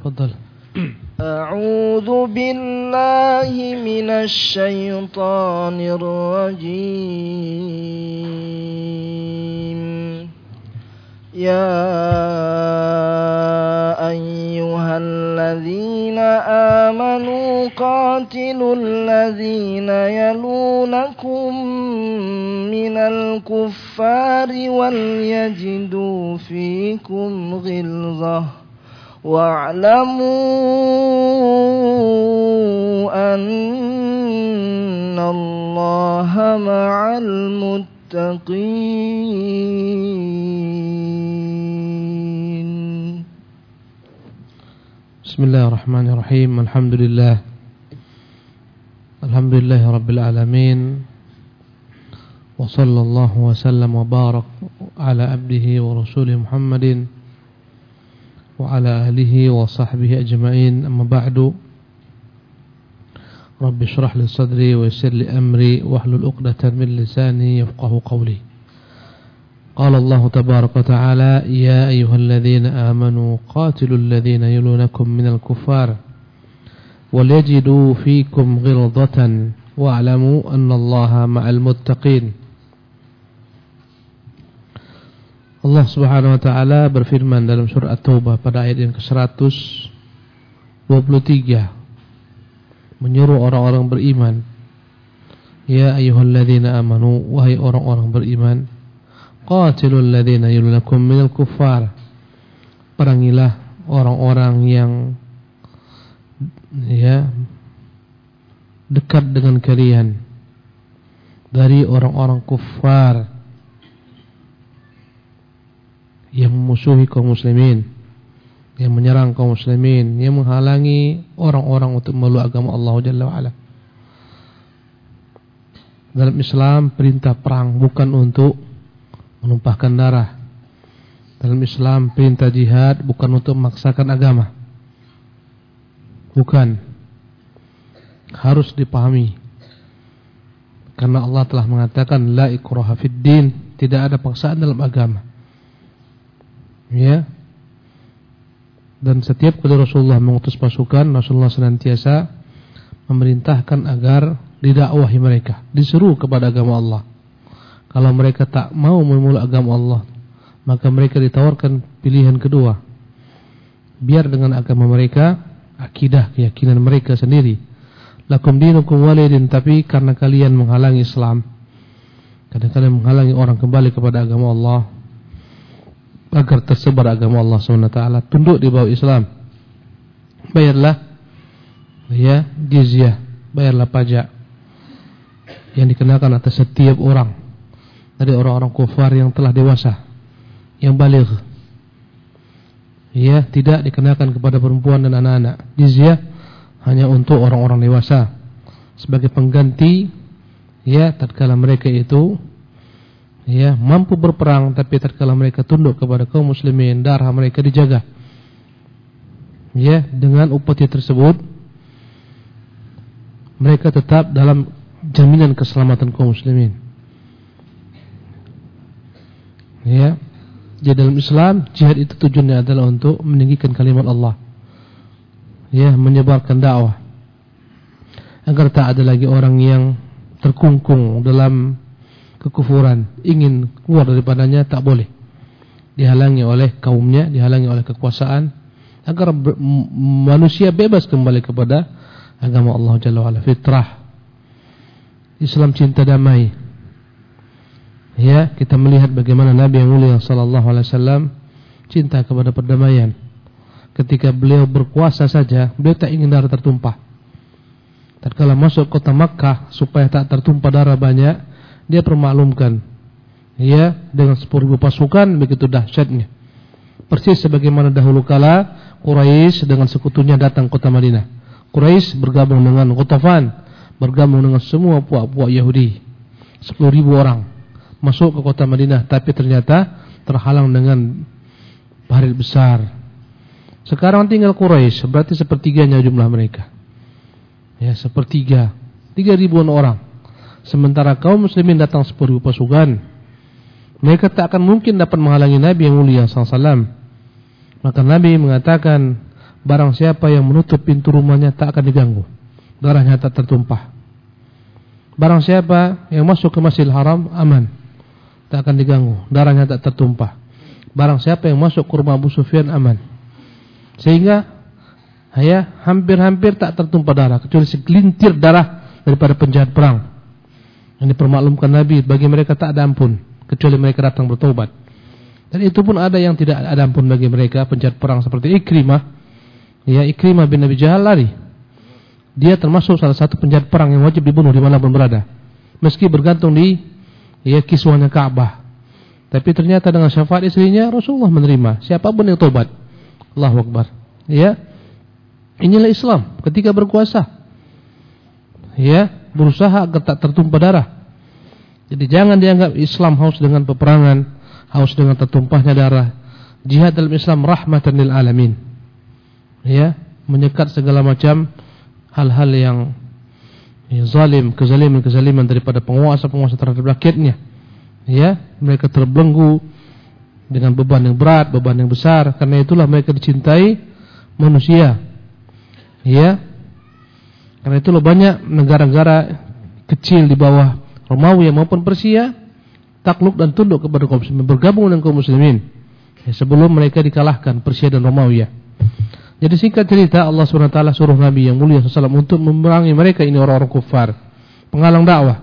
تفضل. أعوذ بالله من الشيطان الرجيم. يا أيها الذين آمنوا قاتلوا الذين يلونكم من الكفار وليجدوا فيكم غلظة واعلموا أن الله مع المتقين. بسم الله الرحمن الرحيم. الحمد لله رب العالمين، وصلى الله وسلم وبارك على عبده ورسوله محمد وعلى آله وصحبه أجمعين. أما بعد، رب اشرح لي صدري ويسر لي أمري واحلل عقدة من لساني يفقه قولي. قال الله تبارك وتعالى: يا أيها الذين آمنوا قاتلوا الذين يلونكم من الكفار وليجدوا فيكم غلظة واعلموا أن الله مع المتقين. Allah Subhanahu wa taala berfirman dalam surah At-Taubah pada ayat yang ke-123, menyuruh orang-orang beriman, ya ayyuhalladzina amanu, wahai orang-orang beriman, qatilul ladzina yalunakum minal kuffar, perangilah orang-orang yang dekat dengan kalian dari orang-orang kufar yang memusuhi kaum muslimin, yang menyerang kaum muslimin, yang menghalangi orang-orang untuk memeluk agama Allah Jalla wa'ala. Dalam Islam, perintah perang bukan untuk menumpahkan darah. Dalam Islam, perintah jihad bukan untuk memaksakan agama. Bukan. Harus dipahami. Karena Allah telah mengatakan la ikraha fid din, tidak ada paksaan dalam agama. Ya. Dan setiap kali Rasulullah mengutus pasukan, Rasulullah senantiasa memerintahkan agar didakwahi mereka, disuruh kepada agama Allah. Kalau mereka tak mau memeluk agama Allah, maka mereka ditawarkan pilihan kedua. Biar dengan agama mereka, akidah, keyakinan mereka sendiri. Lakum dinukum walidin, tapi karena kalian menghalangi Islam, karena kalian menghalangi orang kembali kepada agama Allah, agar tersebar agama Allah SWT, tunduk di bawah Islam, bayarlah jizyah, bayarlah pajak yang dikenakan atas setiap orang dari orang-orang kufar yang telah dewasa, yang baligh. Tidak dikenakan kepada perempuan dan anak-anak. Jizyah hanya untuk orang-orang dewasa, sebagai pengganti tatkala mereka itu mampu berperang, tapi tatkala mereka tunduk kepada kaum muslimin, darah mereka dijaga. Dengan upeti tersebut mereka tetap dalam jaminan keselamatan kaum muslimin. Jadi dalam Islam, jihad itu tujuannya adalah untuk meninggikan kalimat Allah, menyebarkan dakwah, agar tak ada lagi orang yang terkungkung dalam kekufuran, ingin keluar daripadanya tak boleh, dihalangi oleh kaumnya, dihalangi oleh kekuasaan, agar manusia bebas kembali kepada agama Allah Jalla wa'ala, fitrah. Islam cinta damai. Kita melihat bagaimana Nabi yang mulia sallallahu alaihi wasallam cinta kepada perdamaian. Ketika beliau berpuasa saja, beliau tak ingin darah tertumpah. Tatkala masuk kota Makkah, supaya tak tertumpah darah banyak, dia permaklumkan, dengan 10.000 pasukan, begitu dahsyatnya. Persis sebagaimana dahulu kala Quraisy dengan sekutunya datang kota Madinah. Quraisy bergabung dengan Ghatafan, bergabung dengan semua puak-puak Yahudi. 10.000 orang masuk ke kota Madinah, tapi ternyata terhalang dengan parit besar. Sekarang tinggal Quraisy, berarti sepertiganya jumlah mereka. Sepertiga, 3.000-an orang. Sementara kaum muslimin datang 10.000 pasukan, mereka tak akan mungkin dapat menghalangi Nabi yang mulia SAW. Maka Nabi mengatakan, barang siapa yang menutup pintu rumahnya tak akan diganggu, darahnya tak tertumpah. Barang siapa yang masuk ke Masjidil Haram aman, tak akan diganggu, darahnya tak tertumpah. Barang siapa yang masuk ke rumah Abu Sufyan aman. Sehingga hampir-hampir tak tertumpah darah, kecuali segelintir darah daripada penjahat perang. Yang dipermaklumkan Nabi, bagi mereka tak ada ampun kecuali mereka datang bertobat. Dan itu pun ada yang tidak ada ampun bagi mereka, penjahat perang seperti Ikrimah. Ikrimah bin Abi Jahal lari. Dia termasuk salah satu penjahat perang yang wajib dibunuh dimanapun berada, meski bergantung di kiswahnya Ka'bah. Tapi ternyata dengan syafaat istrinya Rasulullah menerima siapapun yang tobat. Allahu Akbar. Inilah Islam ketika berkuasa. Berusaha agar tak tertumpah darah. Jadi jangan dianggap Islam haus dengan peperangan, haus dengan tertumpahnya darah. Jihad dalam Islam rahmatan lil alamin. Menyekat segala macam hal-hal yang zalim, kezaliman daripada penguasa terhadap rakyatnya. Mereka terbelenggu dengan beban yang berat, beban yang besar. Karena itulah mereka dicintai manusia. Karena itulah banyak negara-negara kecil di bawah Romawi maupun Persia takluk dan tunduk kepada kaum muslimin, bergabung dengan kaum muslimin sebelum mereka dikalahkan Persia dan Romawi. Jadi singkat cerita, Allah SWT suruh Nabi yang mulia SAW untuk memerangi mereka ini orang-orang kufar, penghalang dakwah.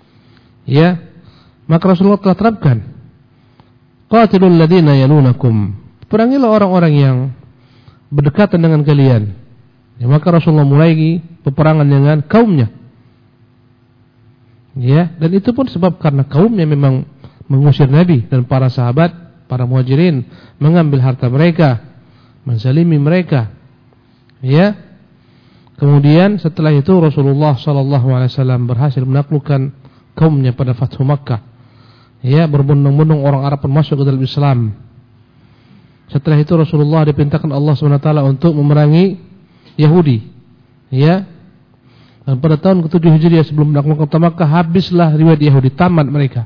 Maka Rasulullah telah terapkan, qatilul ladina yalunakum, perangilah orang-orang yang berdekatan dengan kalian. Maka Rasulullah mulai peperangan dengan kaumnya. Dan itu pun sebab karena kaumnya memang mengusir Nabi dan para sahabat, para muhajirin, mengambil harta mereka, menzalimi mereka. Kemudian setelah itu Rasulullah SAW berhasil menaklukkan kaumnya pada Fathu Makkah. Berbondong-bondong orang Arab pun masuk ke dalam Islam. Setelah itu Rasulullah diperintahkan Allah SWT untuk memerangi Yahudi. Dan pada tahun ke-7 Hijriah sebelum menaklukkan Kota Makkah, habislah riwayat Yahudi, tamat mereka.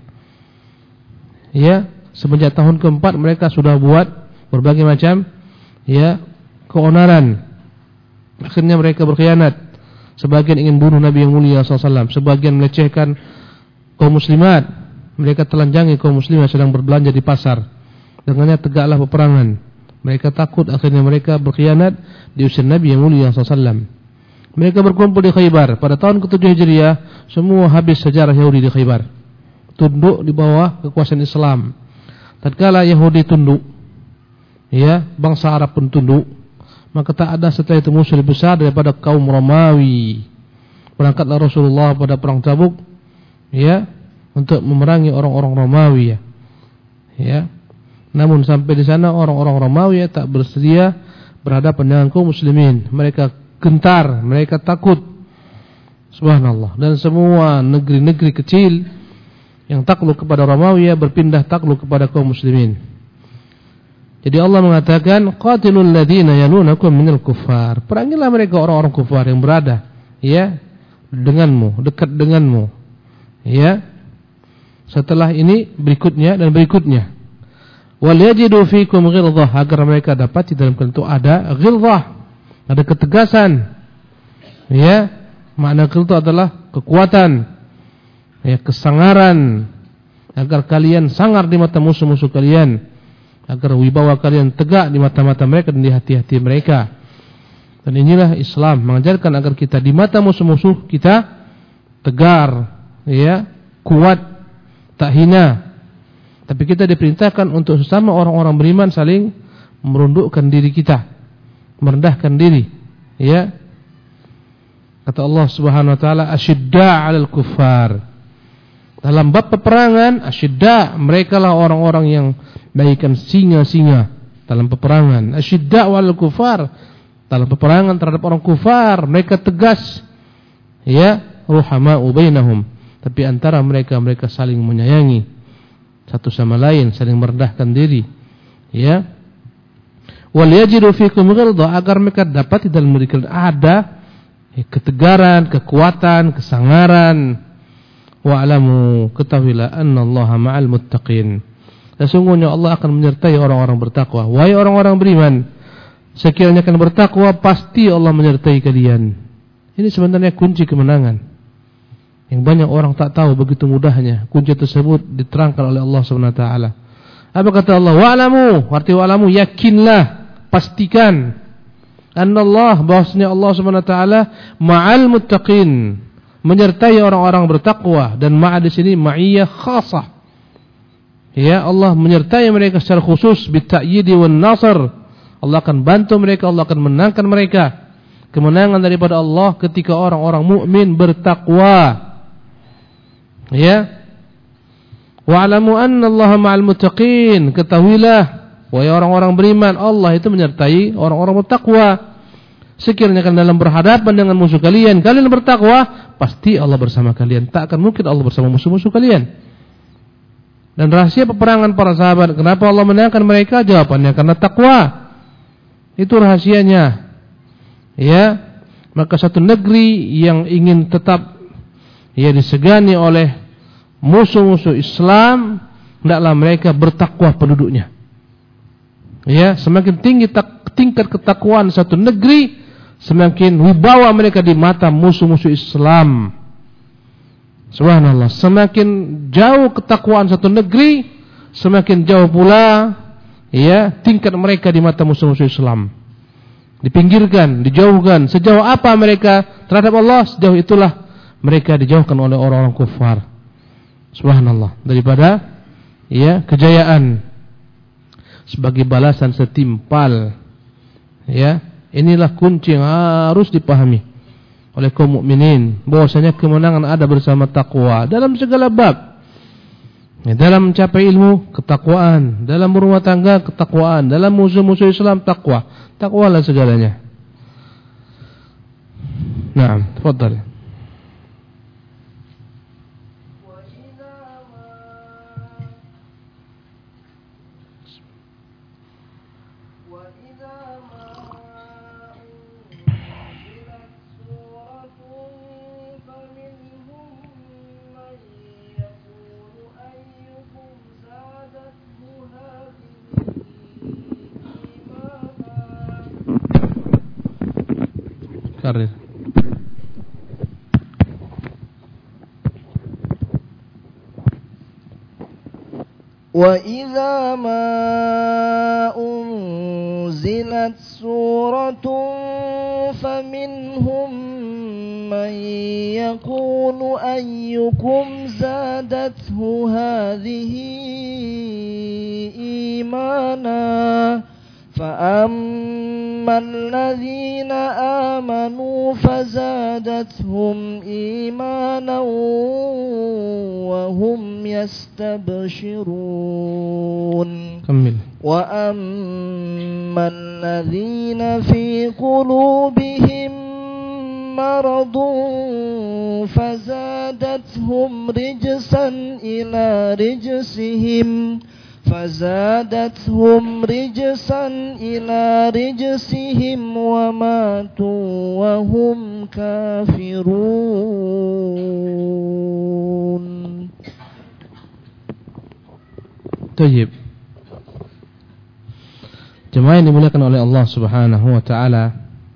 Semenjak tahun ke-4 mereka sudah buat berbagai macam keonaran. Akhirnya mereka berkhianat. Sebagian ingin bunuh Nabi yang mulia SAW, sebagian melecehkan kaum muslimat. Mereka telanjangi kaum muslimat sedang berbelanja di pasar. Dengannya tegaklah peperangan. Mereka takut, akhirnya mereka berkhianat, diusir Nabi yang mulia SAW. Mereka berkumpul di Khaybar. Pada tahun ke-7 Hijriah, semua habis sejarah Yahudi di Khaybar, tunduk di bawah kekuasaan Islam. Tatkala Yahudi tunduk, bangsa Arab pun tunduk, maka tak ada setelah itu musuh lebih besar daripada kaum Romawi. Berangkatlah Rasulullah pada perang Tabuk, untuk memerangi orang-orang Romawi. Namun sampai di sana orang-orang Romawi tak bersedia berhadapan dengan kaum muslimin. Mereka gentar, mereka takut. Subhanallah. Dan semua negeri-negeri kecil yang takluk kepada Romawi berpindah takluk kepada kaum muslimin. Jadi Allah mengatakan, qatilul ladina yalunakum minal kuffar. Perangilah mereka orang-orang kufar yang berada denganmu, dekat denganmu. Setelah ini berikutnya dan berikutnya. Wal yajidu fikum ghilzah, agar mereka dapat di dalam kalian itu ada ghilzah, ada ketegasan. Makna ghilzah adalah kekuatan, kesangaran, agar kalian sangar di mata musuh-musuh kalian, agar wibawa kalian tegak di mata-mata mereka dan di hati-hati mereka. Dan inilah Islam mengajarkan agar kita di mata musuh-musuh kita tegar, kuat, tak hina. Tapi kita diperintahkan untuk sesama orang-orang beriman saling merundukkan diri kita, merendahkan diri. Kata Allah Subhanahu wa taala, asyidda 'alal kuffar. Dalam bab peperangan, asyidda, merekalah orang-orang yang bagaikan singa-singa dalam peperangan. Asyidda 'alal kuffar, dalam peperangan terhadap orang kufar, mereka tegas. Ruhama'u bainahum, tapi antara mereka saling menyayangi satu sama lain, saling merendahkan diri. Wal yajidu fikum ghilzah, agar mereka dapat di dalam diri kalian ada ketegaran, kekuatan, kesangaran. Wa'lamu, ketahuilah, annallaha ma'al muttaqin. Sesungguhnya Allah akan menyertai orang-orang bertakwa. Wahai orang-orang beriman, Sekiranya kalian bertakwa, pasti Allah menyertai kalian. Ini sebenarnya kunci kemenangan yang banyak orang tak tahu begitu mudahnya. Kunci tersebut diterangkan oleh Allah SWT. Apa kata Allah? Wa'lamu, arti wa'lamu, yakinlah, pastikan annallah, bahwasanya Allah SWT ma'al muttaqin, menyertai orang-orang bertakwa. Dan ma'a di sini ma'iyah khasah. Ya, Allah menyertai mereka secara khusus bitta'yidi wan nasr. Allah akan bantu mereka, Allah akan menangkan mereka. Kemenangan daripada Allah ketika orang-orang mukmin bertakwa. Ya. Wa'lamu annallaha ma'al muttaqin. Ketahuilah, wahai orang-orang beriman, Allah itu menyertai orang-orang bertakwa. Sekiranya kalian dalam berhadapan dengan musuh kalian, kalian bertakwa, pasti Allah bersama kalian. Tak akan mungkin Allah bersama musuh-musuh kalian. Dan rahasia peperangan para sahabat, kenapa Allah menangkan mereka? Jawabannya karena takwa. Itu rahasianya. Ya, maka satu negeri yang ingin tetap disegani oleh musuh-musuh Islam, hendaklah mereka bertakwa penduduknya. Ya, semakin tinggi tingkat ketakwaan satu negeri, semakin wibawa mereka di mata musuh-musuh Islam. Subhanallah, semakin jauh ketakwaan satu negeri, semakin jauh pula tingkat mereka di mata musuh-musuh Islam. Dipinggirkan, dijauhkan. Sejauh apa mereka terhadap Allah, sejauh itulah mereka dijauhkan oleh orang-orang kufar. Subhanallah, daripada kejayaan sebagai balasan setimpal. Inilah kunci yang harus dipahami oleh kaum mukminin, bahwasanya kemenangan ada bersama takwa dalam segala bab. Dalam mencapai ilmu, ketakwaan. Dalam berumah tangga, ketakwaan. Dalam musuh-musuh Islam, takwa. Takwalah segalanya. Naam, tafadhal. Karir. وَإِذَا مَا أُنْزِلَتْ سُورَةٌ فَمِنْهُمْ مَنْ يَقُولُ أَيُّكُمْ زَادَتْهُ هَذِهِ إِيمَانًا فَأَمَّا الَّذِينَ آمَنُوا فَزَادَتْهُمْ إِيمَانًا وَهُمْ يَسْتَبْشِرُونَ. وَأَمَّا الَّذِينَ فِي قُلُوبِهِمْ مَرَضٌ فَزَادَتْهُمْ رِجْسًا إلى رجسهم وماتوا وهم كافرون. Tayyib. Jemaah yang dimuliakan oleh Allah Subhanahu wa taala,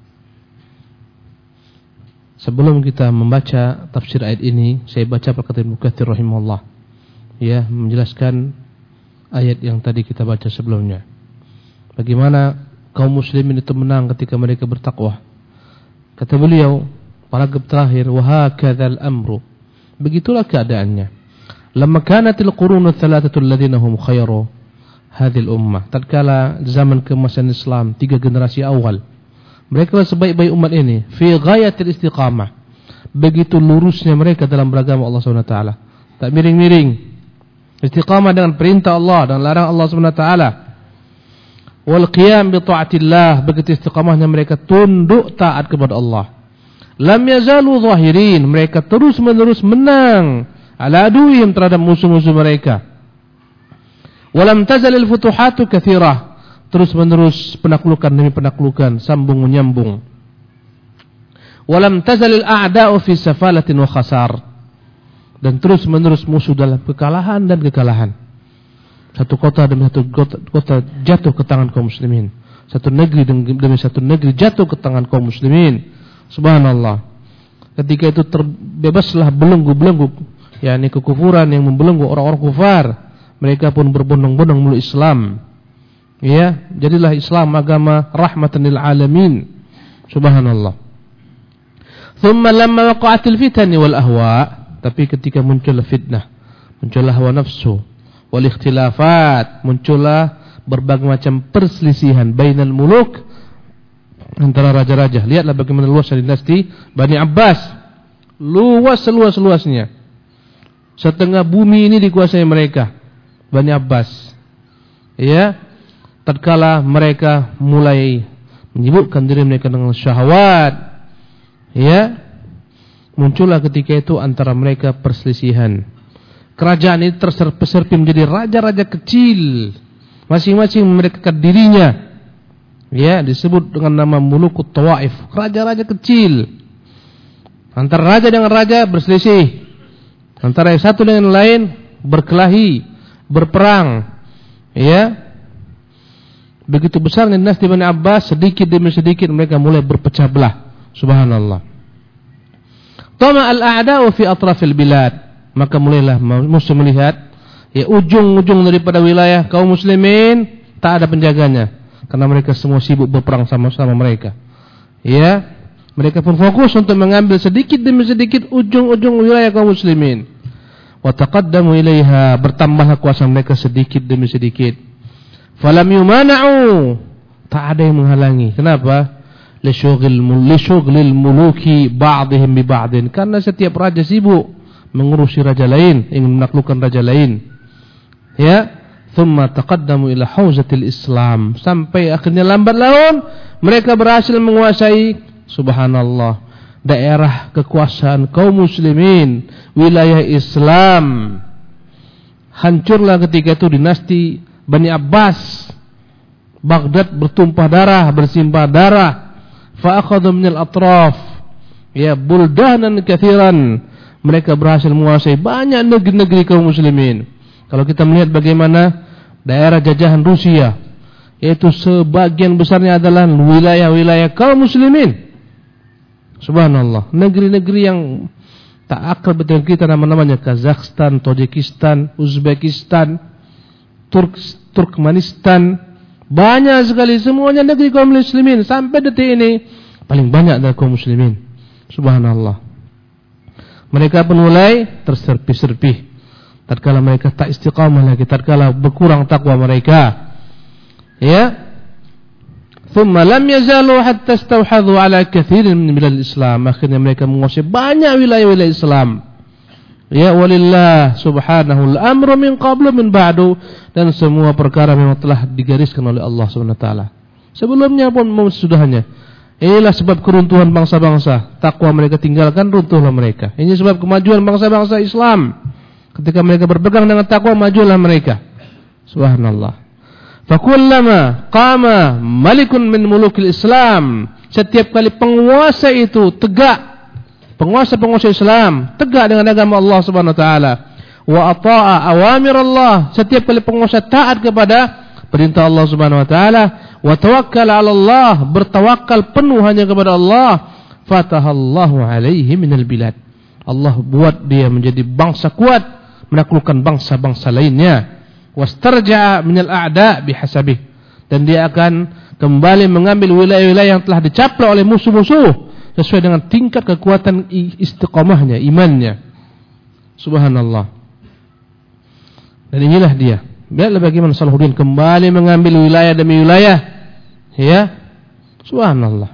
sebelum kita membaca tafsir ayat ini, saya baca perkataan Ibnu Katsir rahimahullah, menjelaskan ayat yang tadi kita baca sebelumnya. Bagaimana kaum muslimin itu menang ketika mereka bertakwa. Kata beliau, paragraf terakhir, wa hakadzal amru. Begitulah keadaannya. Lamma kanatil qurunul thalathatul ladzina hum khairu hadhil ummah. Tatkala zaman keemasan Islam, 3 generasi awal, mereka sebaik-baik umat ini, fi ghayatil istiqamah. Begitu lurusnya mereka dalam beragama Allah Subhanahu wa taala. Tak miring-miring. Istiqamah dengan perintah Allah dan larang Allah SWT. Wal qiyam bi ta'atillah, begitu istiqamahnya mereka tunduk taat kepada Allah. Lam yazalu zahirin, mereka terus-menerus menang ala aduwihim, terhadap musuh-musuh mereka. Walam tazalil futuhatu katsirah, terus-menerus penaklukan demi penaklukan, sambung menyambung. Walam tazalil a'da'u fi safalatin wa khasar, dan terus-menerus musuh dalam kekalahan dan kekalahan. Satu kota demi satu kota jatuh ke tangan kaum muslimin. satu negeri demi satu negeri jatuh ke tangan kaum muslimin. Subhanallah. Ketika itu terbebaslah belenggu-belenggu, yakni kekufuran yang membelenggu orang-orang kufar. Mereka pun berbondong-bondong memeluk Islam. Ya, jadilah Islam agama rahmatan lil alamin. Subhanallah. Thumma lamma waqa'atil fitani wal ahwa, tapi ketika muncullah fitnah, muncullah hawa nafsu, wal ikhtilafat, muncullah berbagai macam perselisihan bainal muluk, antara raja-raja. Lihatlah bagaimana luasnya dinasti Bani Abbas. Luas seluas-luasnya. Setengah bumi ini dikuasai mereka, Bani Abbas. Ya, tatkala mereka mulai menyibukkan diri mereka dengan syahwat, ya, muncullah ketika itu antara mereka perselisihan. Kerajaan ini terserpi menjadi raja-raja kecil, masing-masing mereka dirinya, ya, disebut dengan nama Mulukut Tawaif, raja-raja kecil. Antara raja dengan raja berselisih, antara yang satu dengan yang lain berkelahi, berperang, ya. Begitu besarnya dinasti Bani Abbas, sedikit demi sedikit mereka mulai berpecah belah. Subhanallah. Tama al-a'da'u fi atrafil bilad, maka mulailah musuh melihat, ya, ujung-ujung daripada wilayah kaum muslimin tak ada penjaganya, karena mereka semua sibuk berperang sama-sama mereka. Ya, mereka pun fokus untuk mengambil sedikit demi sedikit ujung-ujung wilayah kaum muslimin. Wa taqaddamu ilaiha, bertambahlah kuasa mereka sedikit demi sedikit. Falam yumana'u, tak ada yang menghalangi. Kenapa? Lisyughlil muluki ba'dihim bi ba'din, karena setiap raja sibuk mengurusi raja lain, ingin menaklukkan raja lain. Ya, thumma taqaddamu ila hauzatil Islam, sampai akhirnya lambat laun mereka berhasil menguasai, subhanallah, daerah kekuasaan kaum muslimin, wilayah Islam. Hancurlah ketika itu dinasti Bani Abbas. Baghdad bertumpah darah, bersimpah darah. Fa'akhadhu minal atraf, ya, buldanan kathiran. Mereka berhasil menguasai banyak negeri-negeri kaum muslimin. Kalau kita melihat bagaimana daerah jajahan Rusia, yaitu sebagian besarnya adalah wilayah-wilayah kaum muslimin. Subhanallah. Negeri-negeri yang tak akrab betul kita nama-namanya, Kazakhstan, Tajikistan, Uzbekistan, Turkmenistan, banyak sekali, semuanya negeri kaum muslimin. Sampai detik ini paling banyak adalah kaum muslimin. Subhanallah. Mereka pun mulai terserpih-serpih tatkala mereka tak istiqamah lagi, tatkala berkurang takwa mereka. Ya. Thumma lam yazalu hatta istawhadhu ala kathirin min bilad Islam. Akhirnya mereka menguasai banyak wilayah-wilayah Islam. Ya, walillah subhanahu al-amru min qablu min ba'du, dan semua perkara memang telah digariskan oleh Allah Subhanahu wa taala. Sebelumnya pun sesudahnya. Inilah sebab keruntuhan bangsa-bangsa. Takwa mereka tinggalkan, runtuhlah mereka. Ini sebab kemajuan bangsa-bangsa Islam. Ketika mereka berpegang dengan takwa, majulah mereka. Subhanallah. Fakullama qama malikun min mulukil Islam, setiap kali penguasa itu tegak, penguasa-penguasa Islam tegak dengan agama Allah Subhanahu wa taala, wa ata'a awamir Allah, setiap kali penguasa taat kepada perintah Allah Subhanahu wa taala, wa tawakkal 'ala Allah, bertawakal penuh hanya kepada Allah, fatahallahu alaihi minal bilad, Allah buat dia menjadi bangsa kuat, menaklukkan bangsa-bangsa lainnya. Wastarja'a minal a'da bihasabih, dan dia akan kembali mengambil wilayah-wilayah yang telah dicaplok oleh musuh-musuh sesuai dengan tingkat kekuatan istiqamahnya, imannya. Subhanallah. Dan inilah dia. Lihatlah bagaimana Salahuddin kembali mengambil wilayah demi wilayah. Ya. Subhanallah.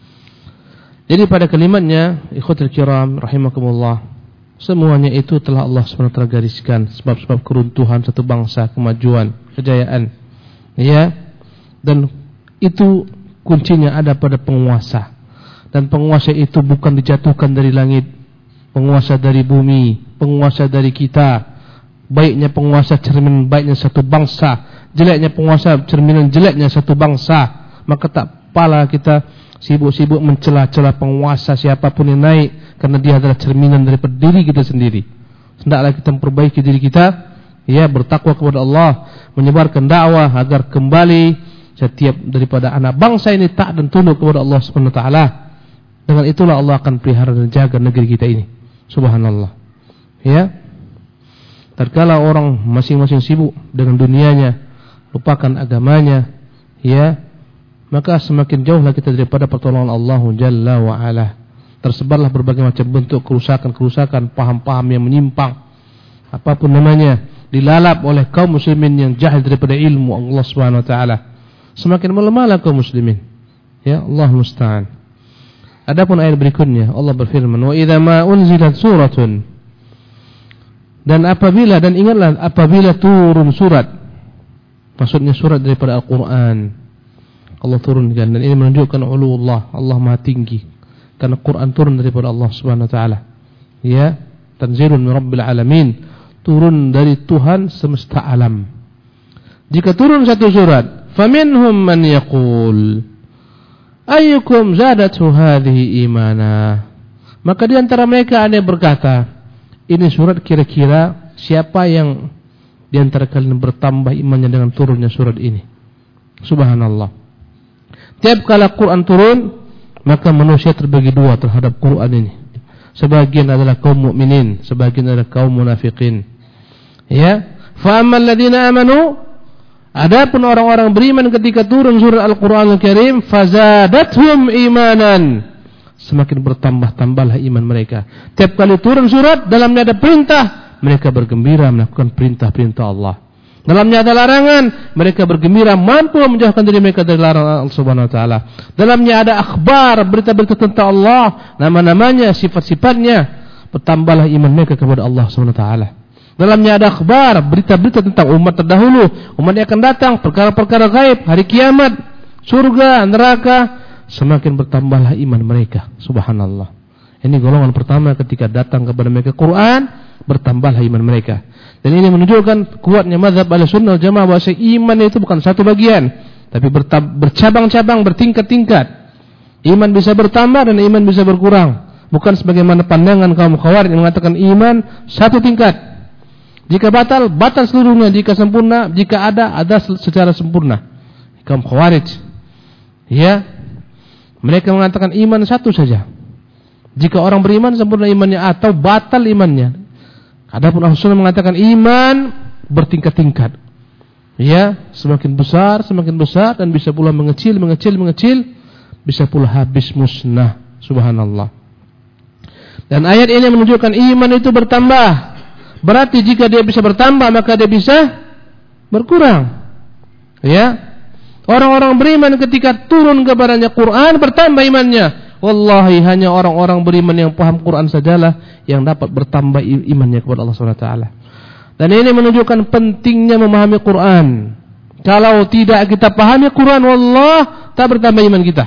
Jadi pada kalimatnya, ikhwatul kiram rahimakumullah, semuanya itu telah Allah SWT gariskan sebab-sebab keruntuhan satu bangsa, kemajuan, kejayaan. Ya. Dan itu kuncinya ada pada penguasa. Dan penguasa itu bukan dijatuhkan dari langit, penguasa dari bumi, penguasa dari kita. Baiknya penguasa cerminan baiknya satu bangsa, jeleknya penguasa cerminan jeleknya satu bangsa. Maka tak pala kita sibuk-sibuk mencela-cela penguasa siapapun yang naik, karena dia adalah cerminan daripada diri kita sendiri. Hendaklah kita memperbaiki diri kita, ya, bertakwa kepada Allah, menyebarkan dakwah agar kembali setiap daripada anak bangsa ini taat dan tunduk kepada Allah Subhanahu wa taala, dengan itulah Allah akan pelihara dan jaga negeri kita ini. Subhanallah. Ya. Tatkala orang masing-masing sibuk dengan dunianya, lupakan agamanya, ya, maka semakin jauhlah kita daripada pertolongan Allah Jalla wa Ala. Tersebarlah berbagai macam bentuk kerusakan-kerusakan, paham-paham yang menyimpang, apapun namanya, dilalap oleh kaum muslimin yang jahil daripada ilmu Allah Subhanahu wa taala. Semakin melemahlah kaum muslimin. Ya, Allah musta'an. Adapun ayat berikutnya Allah berfirman, "Wa idza ma unzilat suratun." Dan apabila, dan ingatlah apabila turun surat, maksudnya surat daripada Al-Quran, Allah turunkan, dan ini menunjukkan uluullah, Allah Maha tinggi, karena Quran turun daripada Allah Subhanahu wa taala. Ya, tanzilun min rabbil alamin, turun dari Tuhan semesta alam. Jika turun satu surat, faminhum man yaqul ayyukum zadathu hadhihi imana, maka di antara mereka ada yang berkata, ini surat kira-kira siapa yang di antara kalian bertambah imannya dengan turunnya surat ini. Subhanallah. Tiap kala Quran turun, maka manusia terbagi dua terhadap Quran ini. Sebagian adalah kaum mukminin, sebagian adalah kaum munafikin. Ya, fa ammal ladzina amanu, adapun orang-orang beriman ketika turun surat Al-Qur'anul Karim, fazadathum imanan, semakin bertambah-tambahlah iman mereka. Tiap kali turun surat, dalamnya ada perintah, mereka bergembira melakukan perintah-perintah Allah. Dalamnya ada larangan, mereka bergembira mampu menjauhkan diri mereka dari larangan Allah Subhanahu wa taala. Dalamnya ada akhbar, berita-berita tentang Allah, nama-namanya, sifat-sifatnya, bertambahlah iman mereka kepada Allah Subhanahu wa taala. Dalamnya ada akhbar, berita-berita tentang umat terdahulu, umat yang akan datang, perkara-perkara gaib, hari kiamat, surga, neraka, semakin bertambahlah iman mereka. Subhanallah. Ini golongan pertama ketika datang kepada mereka Quran, bertambahlah iman mereka. Dan ini menunjukkan kuatnya mazhab Ahlussunnah wal Jamaah, bahwa iman itu bukan satu bagian, tapi bercabang-cabang, bertingkat-tingkat. Iman bisa bertambah dan iman bisa berkurang. Bukan sebagaimana pandangan kaum Khawarij yang mengatakan iman satu tingkat. Jika batal, batal seluruhnya. Jika sempurna, jika ada secara sempurna. Kaum Khawarij, ya, mereka mengatakan iman satu saja. Jika orang beriman sempurna imannya atau batal imannya. Adapun Ahlussunnah mengatakan iman bertingkat-tingkat. Ya, semakin besar dan bisa pula mengecil, bisa pula habis musnah. Subhanallah. Dan ayat ini menunjukkan iman itu bertambah. Berarti jika dia bisa bertambah, maka dia bisa berkurang. Ya. Orang-orang beriman ketika turun kepadanya Quran bertambah imannya. Wallahi hanya orang-orang beriman yang paham Quran sajalah yang dapat bertambah imannya kepada Allah Subhanahu wa taala. Dan ini menunjukkan pentingnya memahami Quran. Kalau tidak kita pahami Quran, wallah tak bertambah iman kita.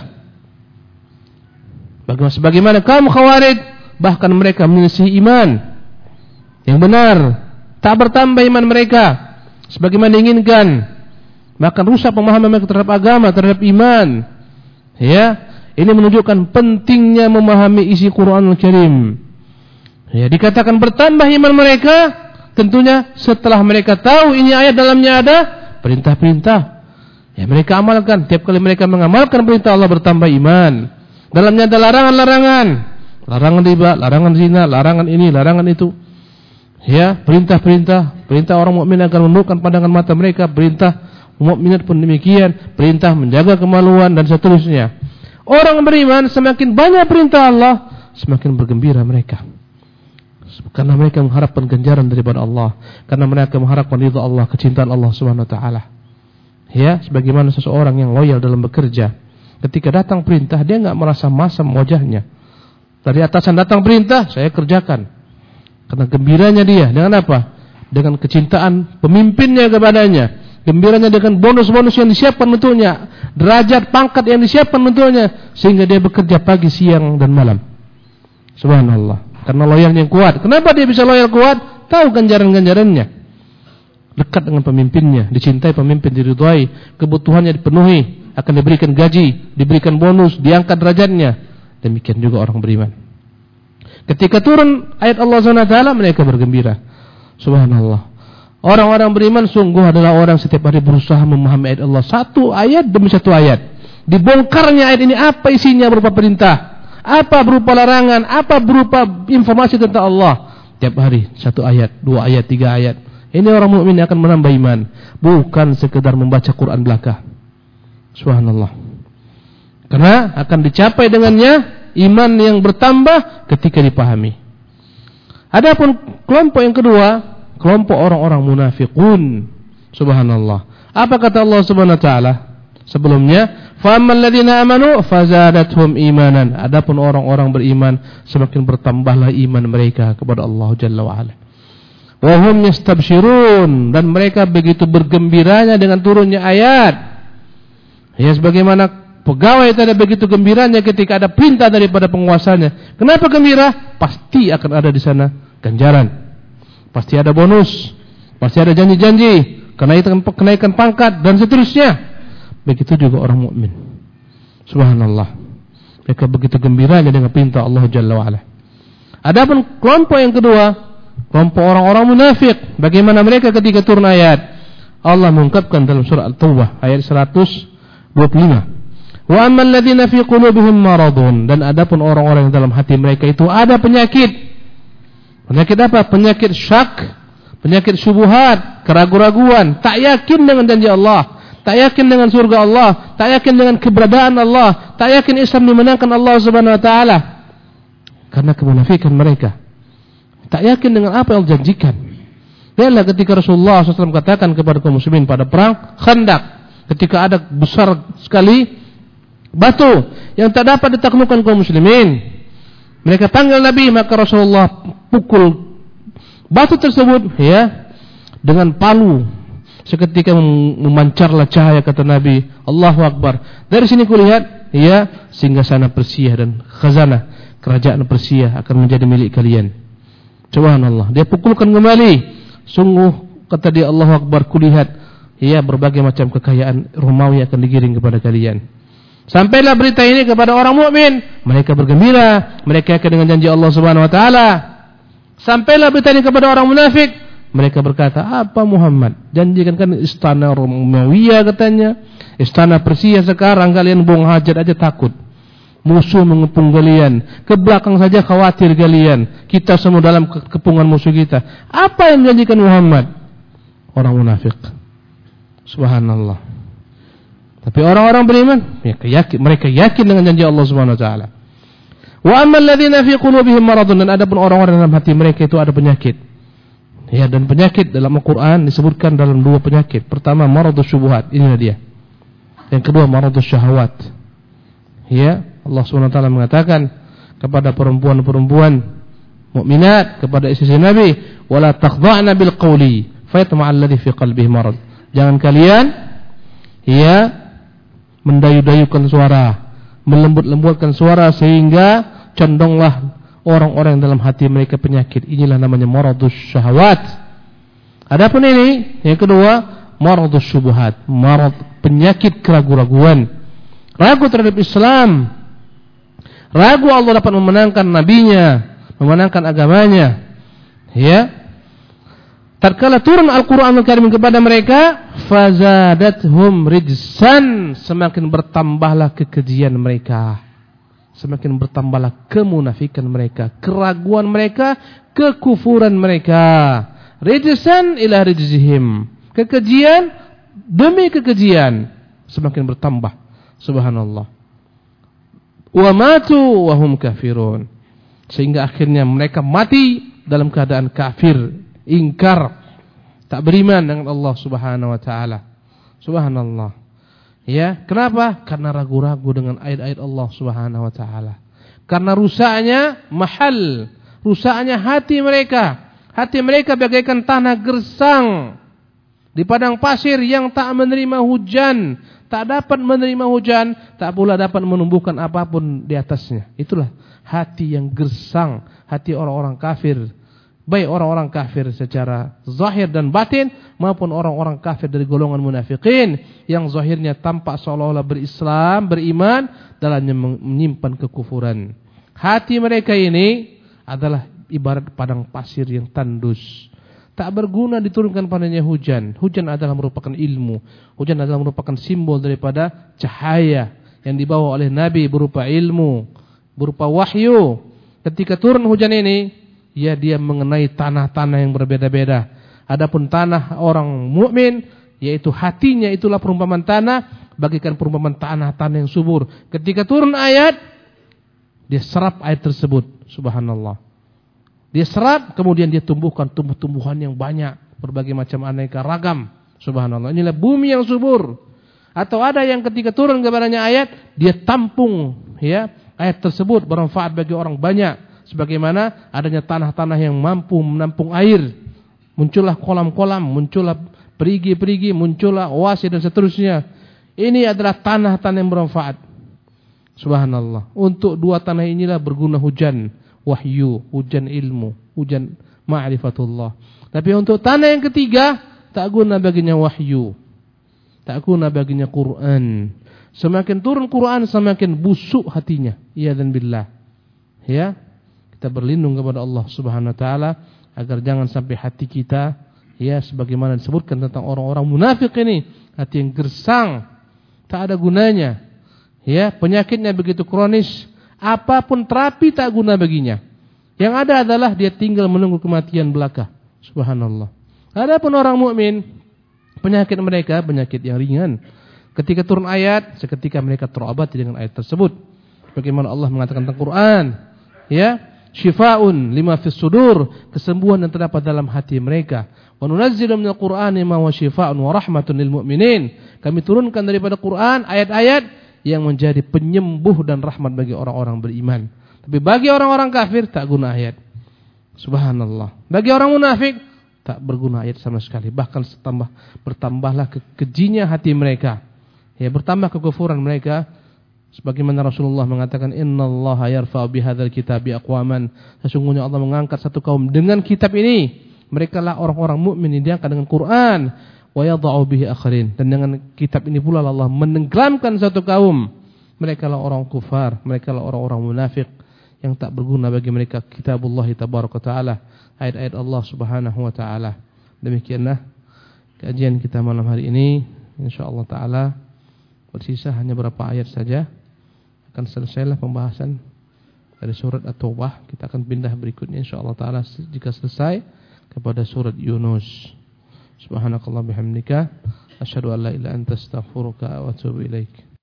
Sebagaimana kaum Khawarij, bahkan mereka menyelisih iman yang benar, tak bertambah iman mereka sebagaimana diinginkan. Bahkan rusak pemahaman mereka terhadap agama, terhadap iman. Ya, ini menunjukkan pentingnya memahami isi Quranul Karim. Ya, dikatakan bertambah iman mereka, tentunya setelah mereka tahu ini ayat dalamnya ada perintah-perintah. Ya, mereka amalkan. Tiap kali mereka mengamalkan perintah Allah bertambah iman. Dalamnya ada larangan-larangan. Larangan riba, larangan zina, larangan ini, larangan itu. Ya, perintah-perintah. Perintah orang mukmin akan menundukkan pandangan mata mereka. Perintah mukminat pun demikian. Perintah menjaga kemaluan dan seterusnya. Orang beriman semakin banyak perintah Allah, semakin bergembira mereka. Karena mereka mengharapkan ganjaran daripada Allah, karena mereka mengharapkan ridha Allah, kecintaan Allah Subhanahu wa taala. Ya, sebagaimana seseorang yang loyal dalam bekerja, ketika datang perintah dia enggak merasa masam wajahnya. Dari atasan datang perintah, saya kerjakan. Karena gembiranya dia dengan apa? Dengan kecintaan pemimpinnya kepadanya. Gembiranya dengan bonus-bonus yang disiapkan untuknya, derajat pangkat yang disiapkan untuknya, sehingga dia bekerja pagi, siang dan malam. Subhanallah. Karena loyalnya yang kuat. Kenapa dia bisa loyal kuat? Tahu ganjaran-ganjarannya. Dekat dengan pemimpinnya, dicintai pemimpin, diridhai, kebutuhannya dipenuhi, akan diberikan gaji, diberikan bonus, diangkat derajatnya. Demikian juga orang beriman. Ketika turun ayat Allah SWT, mereka bergembira. Subhanallah. Orang-orang beriman sungguh adalah orang setiap hari berusaha memahami ayat Allah. Satu ayat demi satu ayat. Dibongkarnya ayat ini apa isinya berupa perintah, apa berupa larangan, apa berupa informasi tentang Allah. Tiap hari satu ayat, 2 ayat, 3 ayat. Ini orang mukmin akan menambah iman, bukan sekedar membaca Quran belaka. Subhanallah. Karena akan dicapai dengannya iman yang bertambah ketika dipahami. Adapun kelompok yang kedua, kelompok orang-orang munafiqun. Subhanallah. Apa kata Allah Subhanahu wa taala sebelumnya? Faammal ladzina amanu fazadathum imanan. Adapun orang-orang beriman, semakin bertambahlah iman mereka kepada Allah Jalla wa ala. Wa hum yastabshirun, dan mereka begitu bergembiranya dengan turunnya ayat. Ya, sebagaimana pegawai tadi begitu gembiranya ketika ada perintah daripada penguasanya. Kenapa gembira? Pasti akan ada di sana ganjaran. Pasti ada bonus, pasti ada janji-janji, kenaikan pangkat dan seterusnya. Begitu juga orang mukmin. Subhanallah. Mereka begitu gembiranya dengan perintah Allah Jalla wa ala. Adapun kelompok yang kedua, kelompok orang-orang munafik, bagaimana mereka ketika turun ayat? Allah mengungkapkan dalam surah At-Taubah ayat 125. Wa ammal ladzina fi qulubihim maradun, dan adapun orang-orang yang dalam hati mereka itu ada penyakit. Penyakit apa? Penyakit syak, penyakit syubhat, keraguan-raguan, tak yakin dengan janji Allah, tak yakin dengan surga Allah, tak yakin dengan keberadaan Allah, tak yakin Islam dimenangkan Allah Subhanahu wa taala. Karena kemunafikan mereka. Tak yakin dengan apa yang Allah janjikan. Lihatlah ketika Rasulullah SAW katakan kepada kaum muslimin pada perang Khandaq, ketika ada besar sekali batu yang tak dapat ditaklukkan kaum muslimin. Mereka panggil Nabi, maka Rasulullah pukul batu tersebut ya dengan palu. Seketika memancarlah cahaya, kata Nabi, Allahu Akbar. Dari sini kulihat ya singgasana Persia dan khazanah kerajaan Persia akan menjadi milik kalian. Subhanallah. Dia pukulkan kembali. Sungguh kata dia, Allahu Akbar, kulihat ya berbagai macam kekayaan Romawi akan digiring kepada kalian. Sampailah berita ini kepada orang mukmin, mereka bergembira, mereka yakin dengan janji Allah Subhanahu wa taala. Sampailah berita ini kepada orang munafik, mereka berkata, apa Muhammad? Janjikan kan istana Romawi katanya, istana Persia, sekarang kalian buang hajat aja takut. Musuh mengepung kalian, ke belakang saja khawatir kalian, kita semua dalam kepungan musuh kita. Apa yang dijanjikan Muhammad? Orang munafik. Subhanallah. Tapi orang-orang beriman, mereka yakin dengan janji Allah Subhanahu wa taala. Wa ammal ladzina fi qulubihim maradun, dan adapun orang-orang dalam hati mereka itu ada penyakit. Ya, dan penyakit dalam Al-Qur'an disebutkan dalam 2 penyakit. Pertama maradus syubhat, inilah dia. Yang kedua maradus syahwat. Ya, Allah Subhanahu wa taala mengatakan kepada perempuan-perempuan mukminat, kepada istri Nabi, wala taqda'na bil qawli fayatma'a alladhi fi qalbihi marad. Jangan kalian ya mendayu-dayukan suara, melembut-lembutkan suara sehingga condonglah orang-orang yang dalam hati mereka penyakit. Inilah namanya maradus syahwat. Adapun ini yang kedua, maradus syubhat, marad penyakit keraguan-raguan. Ragu terhadap Islam, ragu Allah dapat memenangkan nabinya, memenangkan agamanya. Ya. Tatkala turun Al-Qur'anul Karim kepada mereka, fazadathum rijsan, semakin bertambahlah kekejian mereka, semakin bertambahlah kemunafikan mereka, keraguan mereka, kekufuran mereka. Rijsan ila rijzihim, kekejian demi kekejian semakin bertambah. Subhanallah. Wa matu wa hum kafirun, sehingga akhirnya mereka mati dalam keadaan kafir, ingkar, tak beriman dengan Allah Subhanahu wa taala. Subhanallah. Ya, kenapa? Karena ragu-ragu dengan ayat-ayat Allah Subhanahu wa taala. Karena rusaknya mahal, rusaknya hati mereka. Hati mereka bagaikan tanah gersang di padang pasir yang tak menerima hujan, tak dapat menerima hujan, tak pula dapat menumbuhkan apapun di atasnya. Itulah hati yang gersang, hati orang-orang kafir. Baik orang-orang kafir secara zahir dan batin, maupun orang-orang kafir dari golongan munafikin yang zahirnya tampak seolah-olah berislam, beriman, dalamnya menyimpan kekufuran. Hati mereka ini adalah ibarat padang pasir yang tandus, Tak berguna diturunkan padanya hujan. Hujan adalah merupakan ilmu. Hujan adalah merupakan simbol daripada cahaya yang dibawa oleh Nabi berupa ilmu, berupa wahyu. Ketika turun hujan ini, ya dia mengenai tanah-tanah yang berbeda-beda. Adapun tanah orang mukmin, yaitu hatinya, itulah perumpamaan tanah, bagikan perumpamaan tanah-tanah yang subur. Ketika turun ayat, dia serap ayat tersebut. Subhanallah. Dia serap, kemudian dia tumbuhkan tumbuh-tumbuhan yang banyak, berbagai macam aneka ragam. Subhanallah. Inilah bumi yang subur. Atau ada yang ketika turun kepadanya ayat, dia tampung, ya, ayat tersebut bermanfaat bagi orang banyak. Sebagaimana adanya tanah-tanah yang mampu menampung air. Muncullah kolam-kolam, muncullah perigi-perigi, muncullah oasis dan seterusnya. Ini adalah tanah-tanah yang bermanfaat. Subhanallah. Untuk dua tanah inilah berguna hujan wahyu, hujan ilmu, hujan ma'rifatullah. Tapi untuk tanah yang ketiga, tak guna baginya wahyu, tak guna baginya Quran. Semakin turun Quran, semakin busuk hatinya. Ya dan billah. Ya, kita berlindung kepada Allah Subhanahu wa taala agar jangan sampai hati kita, ya, sebagaimana disebutkan tentang orang-orang munafik ini, hati yang gersang, tak ada gunanya. Ya, penyakitnya begitu kronis. Apapun terapi tak guna baginya. Yang ada adalah dia tinggal menunggu kematian belaka. Subhanallah. Adapun orang mukmin, penyakit mereka penyakit yang ringan. Ketika turun ayat, seketika mereka terobati dengan ayat tersebut. Bagaimana Allah mengatakan tentang Quran, ya, syifaun lima fis sudur, kesembuhan yang terdapat dalam hati mereka. Wa nunazzilu minal Qur'ani ma huwa syifaun wa rahmatun lil mu'minin. Kami turunkan daripada Quran ayat-ayat yang menjadi penyembuh dan rahmat bagi orang-orang beriman. Tapi bagi orang-orang kafir tak guna ayat. Subhanallah. Bagi orang munafik tak berguna ayat sama sekali. Bahkan bertambahlah kejinya hati mereka. Ya, bertambah kekufuran mereka. Sebagaimana Rasulullah mengatakan, innallaha yarfa'u bihadzal kitabi aqwaman. Sesungguhnya Allah mengangkat satu kaum dengan kitab ini. Mereka lah orang-orang mukmin yang diangkat dengan Quran. Wa yadha'u bihi akharin, dan dengan kitab ini pula Allah menenggelamkan satu kaum. Mereka lah orang kufar, mereka lah orang-orang munafik yang tak berguna bagi mereka kitabullah tabaraka taala, ayat-ayat Allah Subhanahu wa taala. Demikianlah kajian kita malam hari ini. Insyaallah taala bersisa hanya beberapa ayat saja, akan selesailah pembahasan dari surat At-Taubah. Kita akan pindah berikutnya insyaallah taala jika selesai kepada surat Yunus. Subhanakallah bihamdika asyhadu an la ilaha illa anta astaghfiruka wa atubu ilaik.